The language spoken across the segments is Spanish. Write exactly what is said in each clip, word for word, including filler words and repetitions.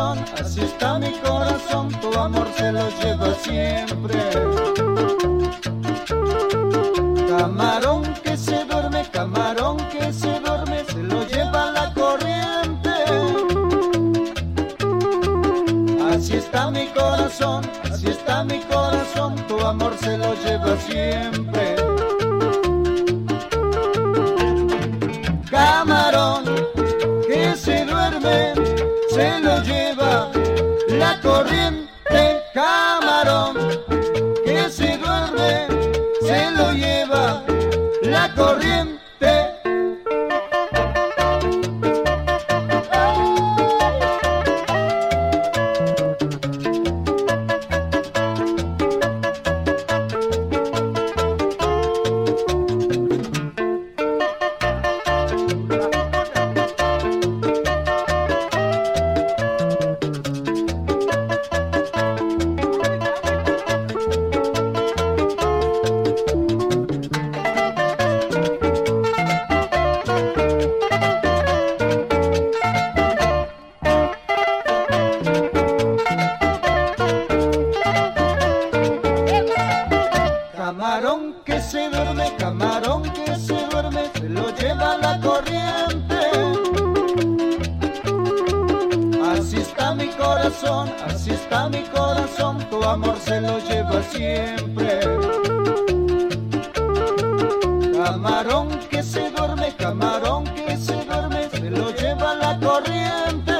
corazón, así está mi corazón, tu amor se lo lleva siempre. Camarón que se duerme, camarón que se duerme, se lo lleva la corriente. Así está mi corazón, así está mi corazón, tu amor se lo lleva siempre. Camarón que se duerme, se lo lleva la corriente. Camarón que se duerme, se lo lleva la corriente. Camarón que se duerme, camarón que se duerme, se lo lleva la corriente. Así está mi corazón, así está mi corazón, tu amor se lo lleva siempre. Camarón que se duerme, camarón que se duerme, se lo lleva la corriente.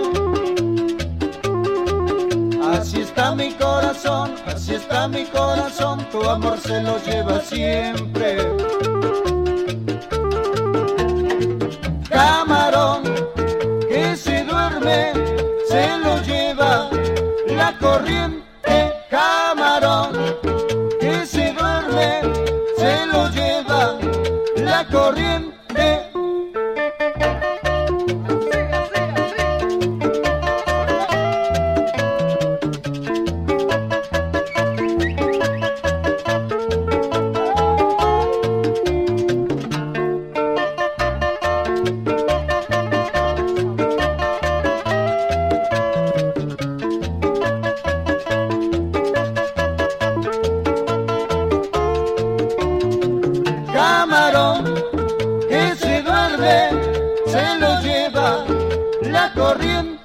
Así está mi corazón, así está mi corazón, tu amor se lo lleva siempre. Camarón que se duerme, se lo lleva la corriente. Camarón que se duerme, se lo lleva la corriente. Camarón que se duerme, se lo lleva la corriente.